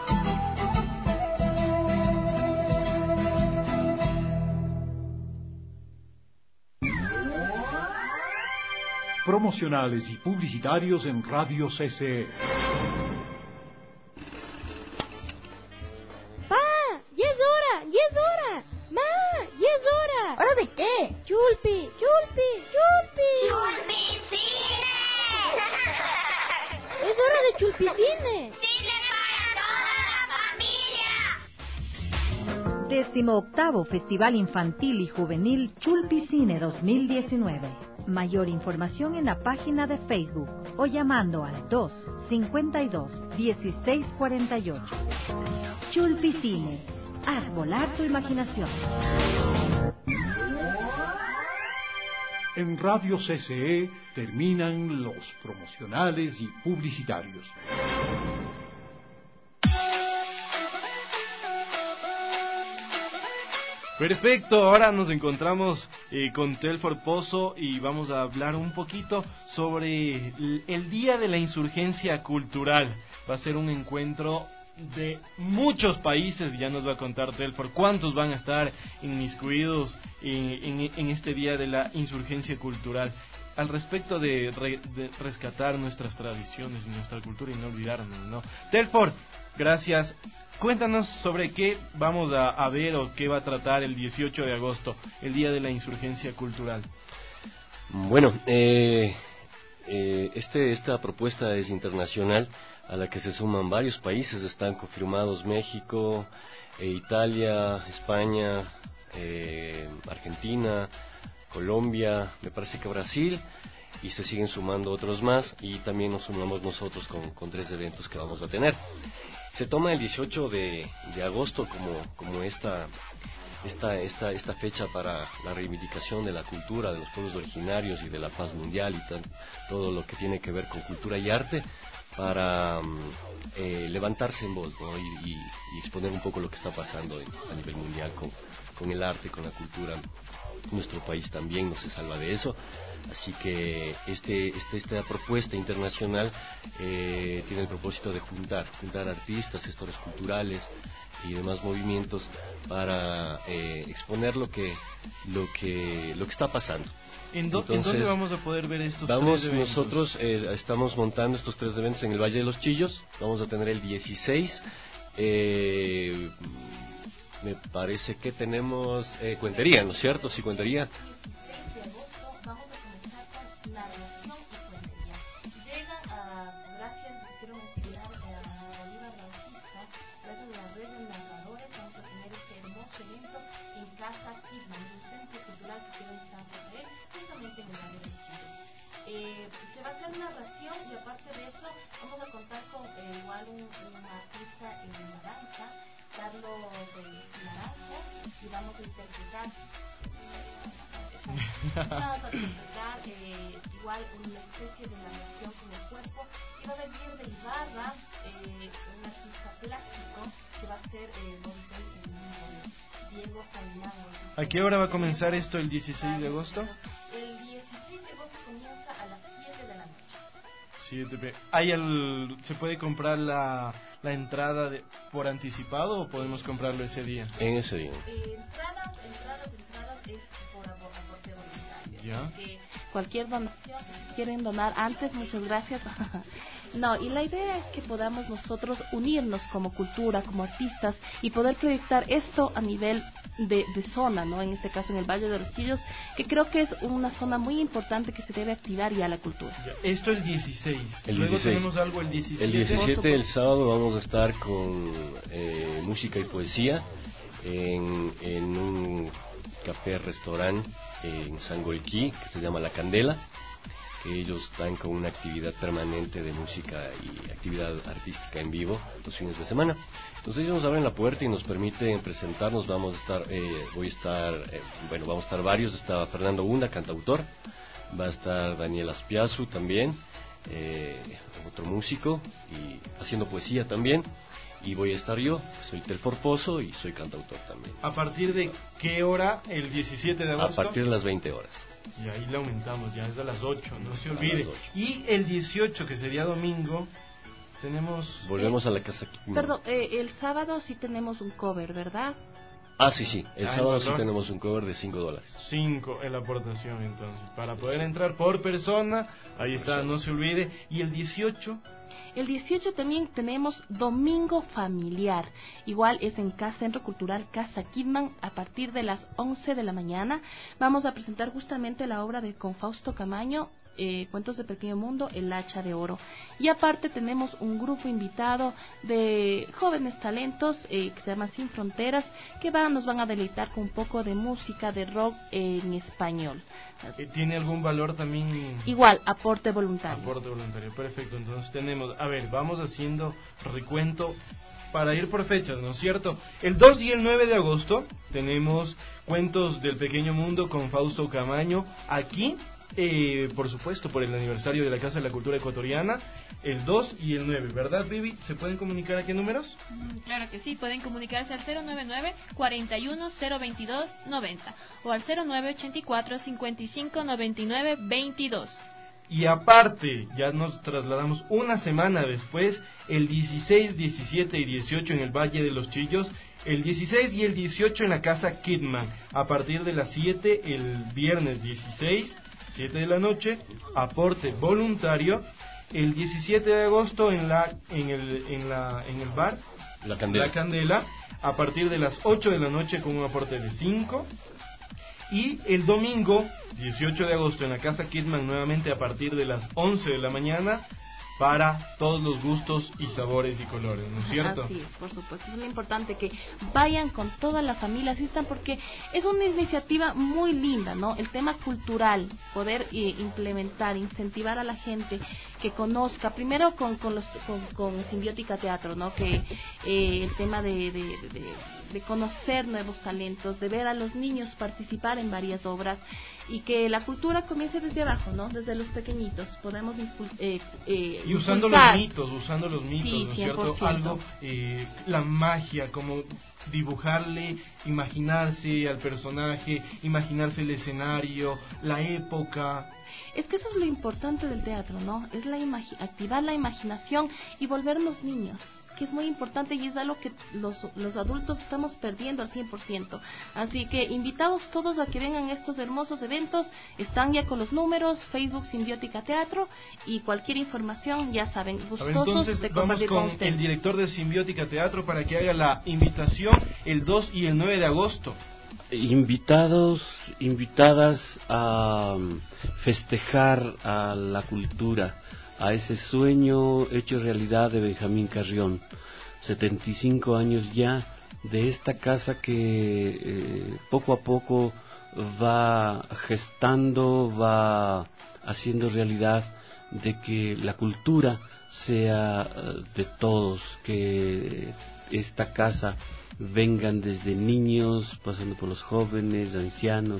Promocionales y publicitarios en Radio C C E. ¡Pa! ¡Ya es hora! ¡Ya es hora! ¡Ma! ¡Ya es hora! ¿Hora de de qué? Chulpi, Chulpi, Chulpi. ¡Chulpi Cine! Es hora de Chulpicine. ¡Cine para toda la familia! Décimo octavo Festival Infantil y Juvenil Chulpicine dos mil diecinueve. Mayor información en la página de Facebook o llamando al dos cincuenta y dos dieciséis cuarenta y ocho. Chulpicine. Haz volar tu imaginación. En Radio C C E terminan los promocionales y publicitarios. Perfecto, ahora nos encontramos eh, con Telfor Pozo y vamos a hablar un poquito sobre el, el Día de la Insurgencia Cultural. Va a ser un encuentro de muchos países, ya nos va a contar Telfor cuántos van a estar inmiscuidos eh, en, en este Día de la Insurgencia Cultural. Al respecto de, re, de rescatar nuestras tradiciones y nuestra cultura y no olvidarnos, ¿no? Telfor, gracias. Cuéntanos sobre qué vamos a, a ver o qué va a tratar el dieciocho de agosto, el Día de la Insurgencia Cultural. Bueno, eh, eh, este, esta propuesta es internacional, a la que se suman varios países. Están confirmados México, eh, Italia, España, eh, Argentina, Colombia, me parece que Brasil, y se siguen sumando otros más, y también nos sumamos nosotros con, con tres eventos que vamos a tener. Se toma el dieciocho de, de agosto como, como esta, esta, esta, esta fecha para la reivindicación de la cultura de los pueblos originarios y de la paz mundial y tan, todo lo que tiene que ver con cultura y arte, para eh, levantarse en voz, ¿no? y, y, y exponer un poco lo que está pasando en, a nivel mundial con, con el arte, con la cultura. Nuestro país también no se salva de eso, así que este, este esta propuesta internacional eh, tiene el propósito de juntar, juntar artistas, gestores culturales y demás movimientos para eh, exponer lo que, lo que, lo que está pasando. ¿En, do, Entonces, ¿En dónde vamos a poder ver estos vamos, tres eventos? Nosotros eh, estamos montando estos tres eventos en el Valle de los Chillos. Vamos a tener el dieciséis. Eh, me parece que tenemos eh, cuentería, ¿no es cierto? Sí, cuentería. dieciséis de agosto vamos a comenzar con narración y cuentería. Llega a, gracias, quiero mencionar, a Bolívar Bautista, gracias a la red de narradores, vamos a tener este hermoso evento en Casa Kidman, un centro cultural que quedó en San Rafael, justamente en el área de Chile. Eh, se va a hacer narración y aparte de eso vamos a contar con eh, igual un, un artista en naranja, Carlos eh, Naranjo, y vamos a interpretar vamos a interpretar eh, igual una especie de narración con el cuerpo, y va a venir de Ibarra eh, un artista plástico que va a ser eh, el Diego Caimán. ¿A qué hora va a comenzar esto el dieciséis de agosto? El dieciséis de agosto comienza a las siete de la noche. siete ¿Hay el, ¿Se puede comprar la, la entrada de, por anticipado o podemos comprarlo ese día? En ese día. Eh, entradas, entradas, entradas es por aporte voluntario. ¿Ya? Que cualquier donación, si quieren donar antes, muchas gracias. No, y la idea es que podamos nosotros unirnos como cultura, como artistas, y poder proyectar esto a nivel de, de zona, ¿no? En este caso en el Valle de los Chillos, que creo que es una zona muy importante que se debe activar ya la cultura. Ya, esto el dieciséis. El Luego dieciséis. tenemos algo el diecisiete. El diecisiete, el sábado, vamos a estar con eh, música y poesía en, en un café-restaurante en Sangolquí, que se llama La Candela. Ellos están con una actividad permanente de música y actividad artística en vivo los fines de semana. Entonces ellos nos abren la puerta y nos permiten presentarnos. Vamos a estar, eh, voy a estar, eh, bueno, vamos a estar varios. Está Fernando Hunda, cantautor. Va a estar Daniel Aspiazu también, eh, otro músico y haciendo poesía también. Y voy a estar yo, soy Telfor Pozo y soy cantautor también. ¿A partir de qué hora el diecisiete de agosto? A partir de las veinte horas. Y ahí le aumentamos, ya es a las ocho, no se olvide. Y el dieciocho, que sería domingo, tenemos... Volvemos eh, a la casa. Perdón, eh, el sábado sí tenemos un cover, ¿verdad? Ah, sí, sí. El ah, sábado el sí tenemos un cover de cinco dólares. cinco en la aportación, entonces. Para poder entrar por persona, ahí está, no se olvide. Y el dieciocho... El dieciocho también tenemos Domingo Familiar. Igual es en Casa Centro Cultural Casa Kidman a partir de las once de la mañana. Vamos a presentar justamente la obra de con Fausto Camaño, Eh, Cuentos de Pequeño Mundo, El Hacha de Oro. Y aparte tenemos un grupo invitado de jóvenes talentos eh, que se llama Sin Fronteras, que van, nos van a deleitar con un poco de música de rock en español. ¿Tiene algún valor también? Igual, aporte voluntario. Aporte voluntario, perfecto. Entonces tenemos, a ver, vamos haciendo recuento para ir por fechas, ¿no es cierto? El dos y el nueve de agosto tenemos Cuentos del Pequeño Mundo con Fausto Camaño aquí. Eh, por supuesto, por el aniversario de la Casa de la Cultura Ecuatoriana, el dos y el nueve, ¿verdad, Vivi? ¿Se pueden comunicar a qué números? Mm, claro que sí, pueden comunicarse al cero noventa y nueve, cuarenta y uno, cero veintidós, noventa o al cero nueve ochenta y cuatro, cincuenta y cinco, noventa y nueve, veintidós. Y aparte, ya nos trasladamos una semana después, el dieciséis, diecisiete y dieciocho en el Valle de los Chillos, el dieciséis y el dieciocho en la Casa Kidman, a partir de las siete el viernes dieciséis, siete de la noche, aporte voluntario. El diecisiete de agosto en la en el en la en el bar La Candela, la Candela a partir de las ocho de la noche con un aporte de cinco. Y el domingo dieciocho de agosto en la Casa Kidman nuevamente a partir de las once de la mañana, para todos los gustos y sabores y colores, ¿no es cierto? Así es, por supuesto. Es muy importante que vayan con toda la familia, asistan, porque es una iniciativa muy linda, ¿no? El tema cultural, poder eh, implementar, incentivar a la gente que conozca, primero con con los con, con Simbiótica Teatro, ¿no? Que eh, el tema de, de, de, de conocer nuevos talentos, de ver a los niños participar en varias obras, y que la cultura comience desde abajo, ¿no? Desde los pequeñitos. Podemos eh, eh, y usando impulsar. los mitos, usando los mitos, Sí, ¿no es cien por cierto? ciento. Algo, eh, la magia, como dibujarle, imaginarse al personaje, imaginarse el escenario, la época. Es que eso es lo importante del teatro, ¿no? Es la imagi- activar la imaginación y volvernos niños, que es muy importante y es algo que los, los adultos estamos perdiendo al cien por ciento. Así que invitados todos a que vengan a estos hermosos eventos. Están ya con los números, Facebook Simbiótica Teatro, y cualquier información, ya saben, A ver, gustosos entonces de vamos compartir con con ustedes. el director de Simbiótica Teatro para que haga la invitación el dos y el nueve de agosto. Invitados, invitadas a festejar a la cultura, a ese sueño hecho realidad de Benjamín Carrión, setenta y cinco años ya de esta casa que eh, poco a poco va gestando, va haciendo realidad de que la cultura sea uh, de todos, que esta casa vengan desde niños, pasando por los jóvenes, ancianos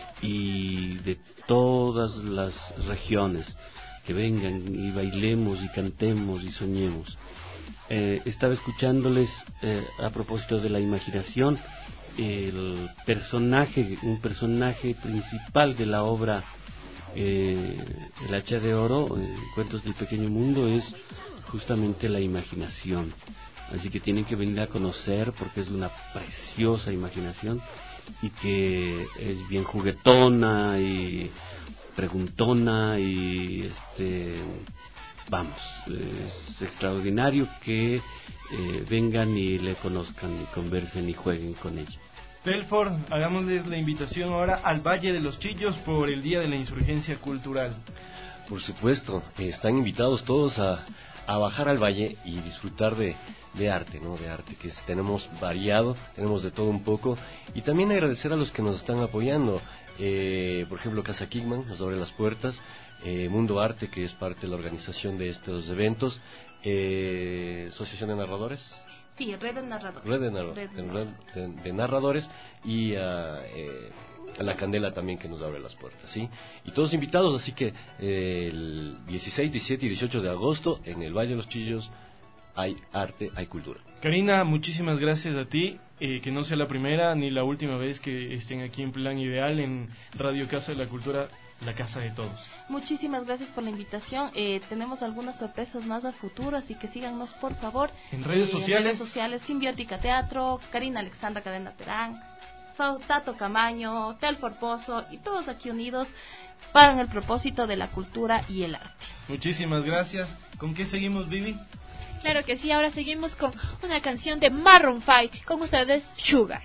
y de todas las regiones, que vengan y bailemos y cantemos y soñemos. Eh, estaba escuchándoles eh, a propósito de la imaginación, el personaje, un personaje principal de la obra eh, El Hacha de Oro, eh, Cuentos del Pequeño Mundo, es justamente la imaginación. Así que tienen que venir a conocer, porque es una preciosa imaginación y que es bien juguetona y preguntona y este vamos, es extraordinario que eh, vengan y le conozcan y conversen y jueguen con ella. Telford, hagámosles la invitación ahora al Valle de los Chillos por el Día de la Insurgencia Cultural. Por supuesto, eh, están invitados todos a, a bajar al valle y disfrutar de, de arte, ¿no? De arte, que es, tenemos variado, tenemos de todo un poco, y también agradecer a los que nos están apoyando. Eh, por ejemplo, Casa Kidman nos abre las puertas, eh, Mundo Arte, que es parte de la organización de estos eventos, eh, Asociación de Narradores. Sí, Red de Narradores. Red de, narra- Red de de, de- de narradores y uh, eh, La Candela también, que nos abre las puertas, ¿sí? Y todos invitados, así que eh, el dieciséis, diecisiete y dieciocho de agosto en el Valle de los Chillos hay arte, hay cultura. Karina, muchísimas gracias a ti, eh, que no sea la primera ni la última vez que estén aquí en Plan Ideal en Radio Casa de la Cultura, la casa de todos. Muchísimas gracias por la invitación. Eh, tenemos algunas sorpresas más a futuro, así que síganos por favor. En redes eh, sociales. En redes sociales, Simbiótica Teatro, Karina Alexandra Cadena Terán, Tato Camaño, Telfor Pozo, y todos aquí unidos para el propósito de la cultura y el arte. Muchísimas gracias. ¿Con qué seguimos, Vivi? Claro que sí, ahora seguimos con una canción de Maroon cinco, con ustedes, Sugar.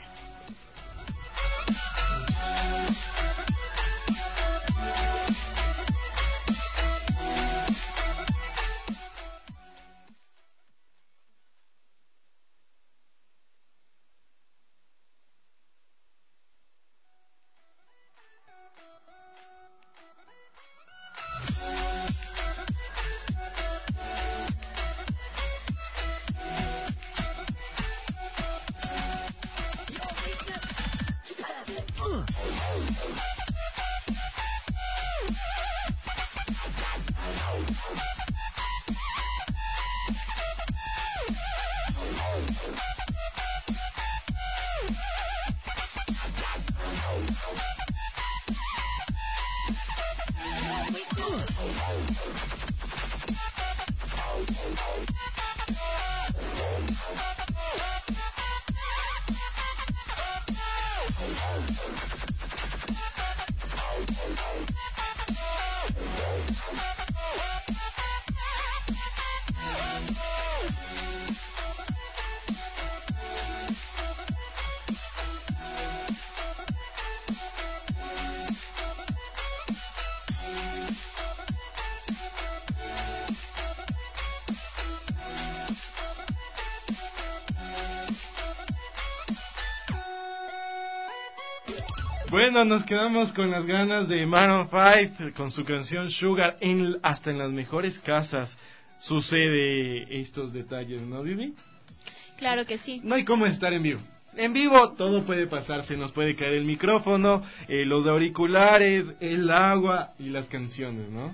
Bueno, nos quedamos con las ganas de Maroon cinco con su canción Sugar. En, hasta en las mejores casas sucede estos detalles, ¿no, Vivi? Claro que sí. No hay cómo estar en vivo. En vivo todo puede pasar, se nos puede caer el micrófono, eh, los auriculares, el agua y las canciones, ¿no?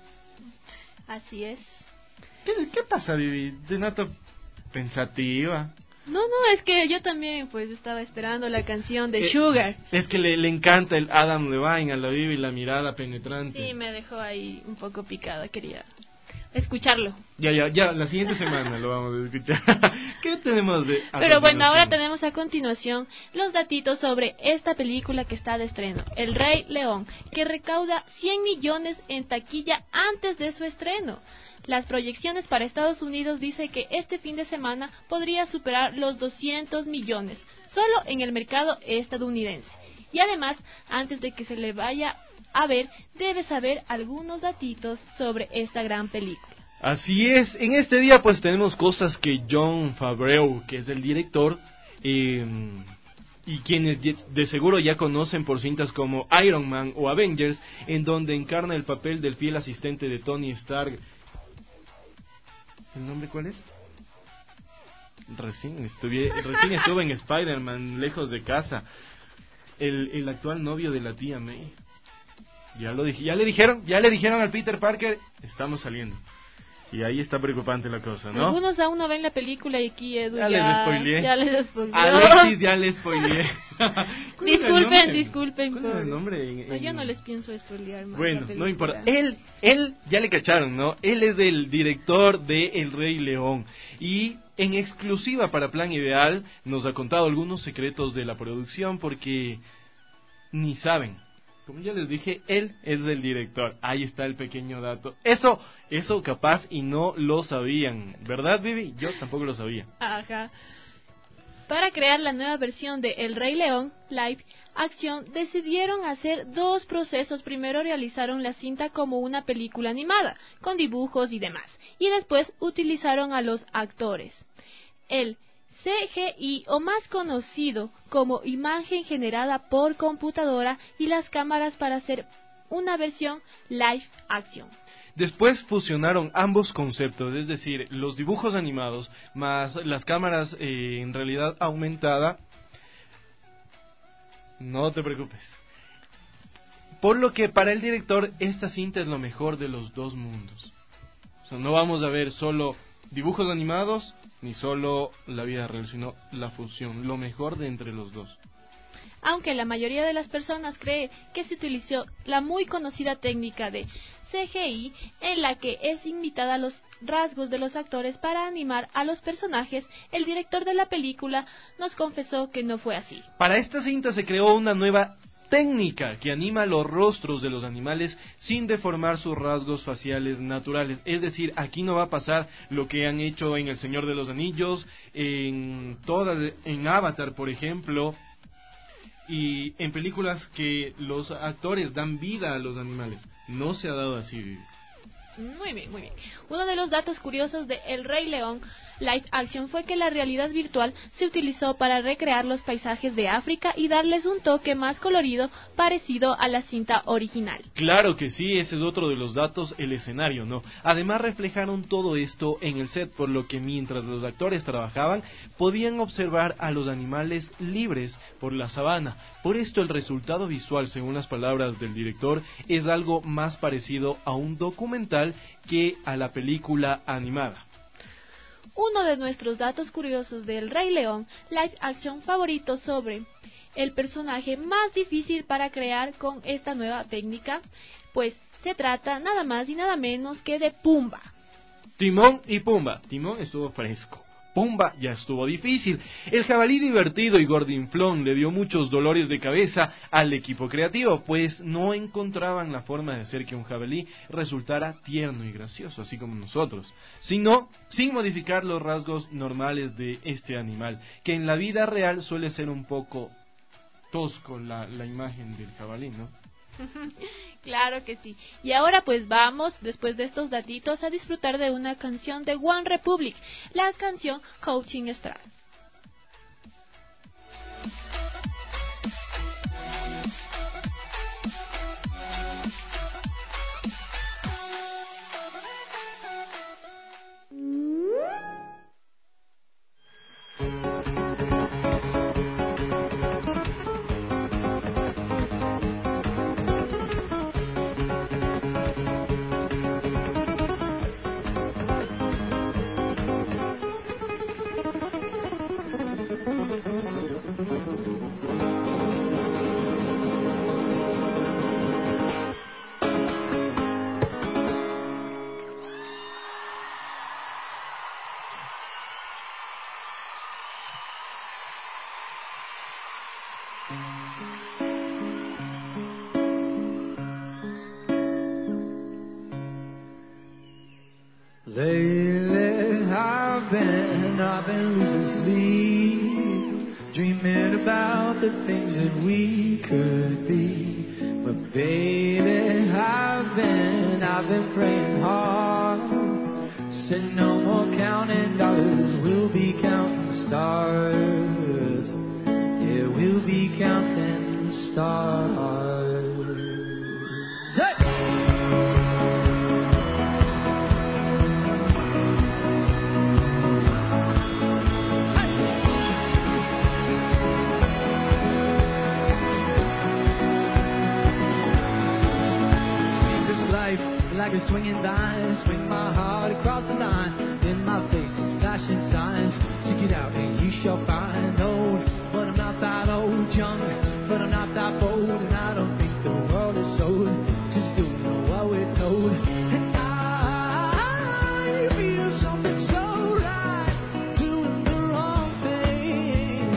Así es. ¿Qué, qué pasa, Vivi? De nota pensativa. No, no, es que yo también pues estaba esperando la canción de eh, Sugar. Es que le, le encanta el Adam Levine a la Vivi, la mirada penetrante. Sí, me dejó ahí un poco picada, quería escucharlo. Ya, ya, ya, la siguiente semana lo vamos a escuchar. ¿Qué tenemos de...? Pero bueno, ahora tenemos a continuación los datitos sobre esta película que está de estreno, El Rey León, que recauda cien millones en taquilla antes de su estreno. Las proyecciones para Estados Unidos dice que este fin de semana podría superar los doscientos millones, solo en el mercado estadounidense. Y además, antes de que se le vaya a ver, debe saber algunos datitos sobre esta gran película. Así es, en este día pues tenemos cosas que Jon Favreau, que es el director, eh, y quienes de seguro ya conocen por cintas como Iron Man o Avengers, en donde encarna el papel del fiel asistente de Tony Stark. ¿El nombre cuál es? Recién estuve, recién estuve en Spider-Man, lejos de casa. El, el actual novio de la tía May. Ya lo dije, ya le dijeron, ya le dijeron al Peter Parker, estamos saliendo. Y ahí está preocupante la cosa, ¿no? Algunos aún no ven la película y aquí Edu ya... Ya, les spoileé. Ya les spoileé. Alexis ya les spoileé. Disculpen, disculpen. ¿Cuál es el nombre? En, en... No, yo no les pienso spoilear más. Bueno, no importa. Él, él, ya le cacharon, ¿no? Él es el director de El Rey León. Y en exclusiva para Plan Ideal nos ha contado algunos secretos de la producción porque ni saben. Como ya les dije, él es el director. Ahí está el pequeño dato. Eso, eso capaz y no lo sabían. ¿Verdad, Vivi? Yo tampoco lo sabía. Ajá. Para crear la nueva versión de El Rey León, Live Action, decidieron hacer dos procesos. Primero realizaron la cinta como una película animada, con dibujos y demás. Y después utilizaron a los actores. El C G I, o más conocido como imagen generada por computadora, y las cámaras para hacer una versión live action. Después fusionaron ambos conceptos, es decir, los dibujos animados más las cámaras eh, en realidad aumentada. No te preocupes. Por lo que para el director esta cinta es lo mejor de los dos mundos. O sea, no vamos a ver solo dibujos animados ni solo la vida real, sino la fusión, lo mejor de entre los dos. Aunque la mayoría de las personas cree que se utilizó la muy conocida técnica de C G I, en la que es imitada los rasgos de los actores para animar a los personajes, el director de la película nos confesó que no fue así. Para esta cinta se creó una nueva técnica que anima los rostros de los animales sin deformar sus rasgos faciales naturales. Es decir, aquí no va a pasar lo que han hecho en El Señor de los Anillos, en todas, en Avatar, por ejemplo, y en películas que los actores dan vida a los animales. No se ha dado así. Muy bien, muy bien. Uno de los datos curiosos de El Rey León Live Action fue que la realidad virtual se utilizó para recrear los paisajes de África y darles un toque más colorido parecido a la cinta original. Claro que sí, ese es otro de los datos, el escenario, ¿no? Además reflejaron todo esto en el set, por lo que mientras los actores trabajaban, podían observar a los animales libres por la sabana. Por esto el resultado visual, según las palabras del director, es algo más parecido a un documental que a la película animada. Uno de nuestros datos curiosos del Rey León Live Action favorito sobre el personaje más difícil para crear con esta nueva técnica, pues se trata nada más y nada menos que de Pumba. Timón y Pumba. Timón estuvo fresco. Pumba ya estuvo difícil. El jabalí divertido y gordinflón le dio muchos dolores de cabeza al equipo creativo, pues no encontraban la forma de hacer que un jabalí resultara tierno y gracioso, así como nosotros, sino sin modificar los rasgos normales de este animal, que en la vida real suele ser un poco tosco la, la imagen del jabalí, ¿no? Claro que sí. Y ahora pues vamos, después de estos datitos, a disfrutar de una canción de One Republic, la canción Coaching Star. Lately I've been, I've been losing sleep, dreaming about the things that we could be. But baby, I've been, I've been praying hard. Said no more counting dollars, we'll be counting stars. Yeah, we'll be counting stars. Hey! Like a swinging vine, swing my heart across the line. In my face is flashing signs. Seek it out and you shall find. Old, but I'm not that old. Young, but I'm not that bold. And I don't think the world is sold. Just doing what we're told. And I feel something so right, doing the wrong thing.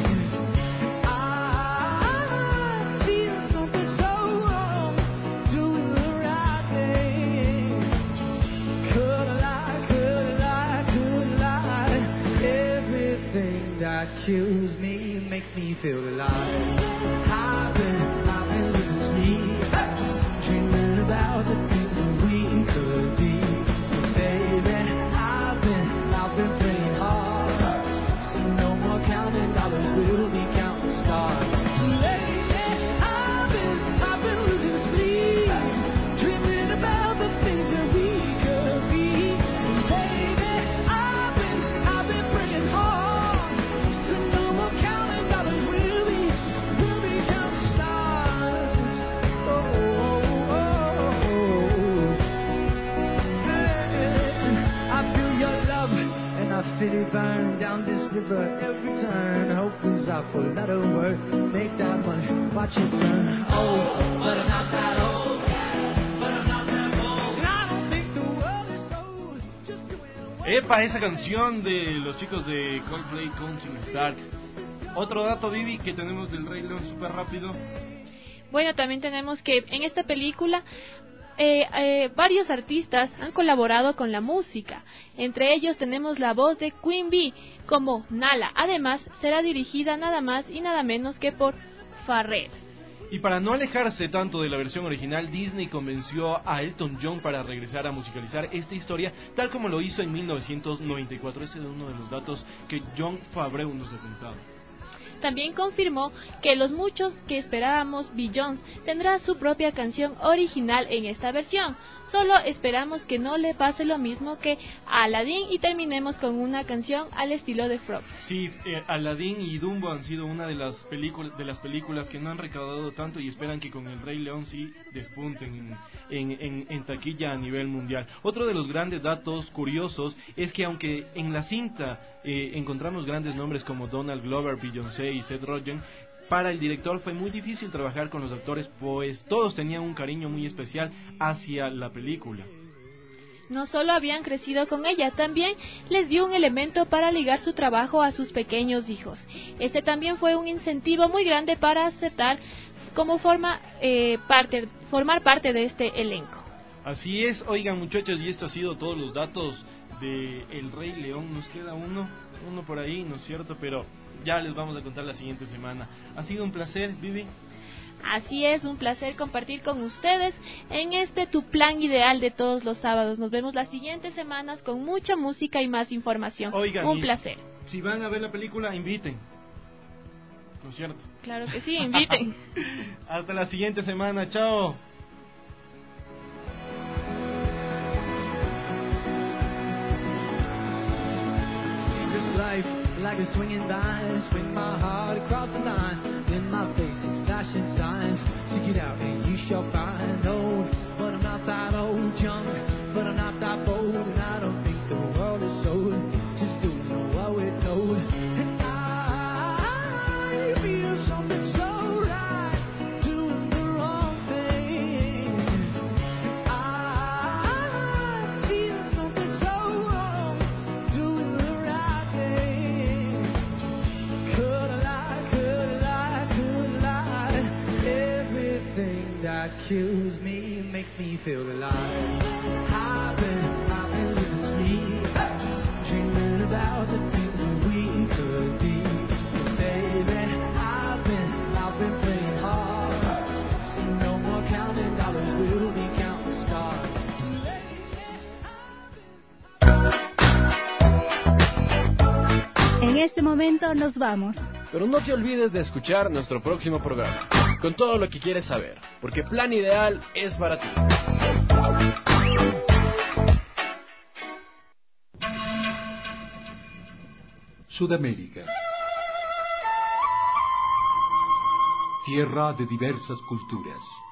I feel something so wrong, doing the right thing. That kills me, makes me feel alive. I've been, I've been losing sleep, dreaming about the things that we could be. Baby, I've been, I've been playing hard. So no more counting dollars, we'll be counting stars. Lately, I've been, I've been losing sleep, dreaming about the things that we could be. Baby, I've been, I've been praying hard. Feel it burn down this river every turn. Hope is our full letter word. Make that one, watch it burn. Oh, but I'm not that old. But I'm not that bold. And I don't think the world is sold. Just doing what... Epa, esa canción de los chicos de Coldplay, Coaching Star. Otro dato, Vivi, que tenemos del Rey León súper rápido. Bueno, también tenemos que en esta película eh, eh, varios artistas han colaborado con la música. Entre ellos tenemos la voz de Queen Bee como Nala. Además, será dirigida nada más y nada menos que por Pharrell. Y para no alejarse tanto de la versión original, Disney convenció a Elton John para regresar a musicalizar esta historia, tal como lo hizo en mil novecientos noventa y cuatro. Ese es uno de los datos que Jon Favreau nos ha contado. También confirmó que los muchos que esperábamos, Beyoncé tendrá su propia canción original en esta versión. Solo esperamos que no le pase lo mismo que a Aladdin y terminemos con una canción al estilo de Frozen. Sí, eh, Aladdin y Dumbo han sido una de las películas de las películas que no han recaudado tanto y esperan que con El Rey León sí despunten en, en, en, en taquilla a nivel mundial. Otro de los grandes datos curiosos es que aunque en la cinta eh, encontramos grandes nombres como Donald Glover, Beyoncé y Seth Rogen, para el director fue muy difícil trabajar con los actores, pues todos tenían un cariño muy especial hacia la película. No solo habían crecido con ella, también les dio un elemento para ligar su trabajo a sus pequeños hijos. Este también fue un incentivo muy grande para aceptar como forma eh, parte, formar parte de este elenco. Así es, oigan muchachos, y esto ha sido todos los datos de El Rey León. Nos queda uno, uno por ahí, ¿no es cierto? Pero ya les vamos a contar la siguiente semana. Ha sido un placer, Vivi. Así es, un placer compartir con ustedes en este Tu Plan Ideal de todos los sábados. Nos vemos las siguientes semanas con mucha música y más información. Oigan, un placer. Si van a ver la película, inviten. ¿No es cierto? Claro que sí, inviten. Hasta la siguiente semana, chao. Like a swinging vine, swing my heart across the line. In my face is flashing signs. Seek it out and you shall find. Old, but I'm not that old. Young, but I'm not that bold. And I don't think the world is sold. Just doing what we're told. And I feel something so right, doing the wrong thing. I feel something so wrong, doing the right thing. That kills me, makes me feel alive. I've been, I've been losing sleep, dreaming about the things that we could be. Baby, I've been, I've been playing hard, so no more counting dollars, we'll be counting stars. En este momento nos vamos. Pero no te olvides de escuchar nuestro próximo programa, con todo lo que quieres saber, porque Plan Ideal es para ti. Sudamérica. Tierra de diversas culturas.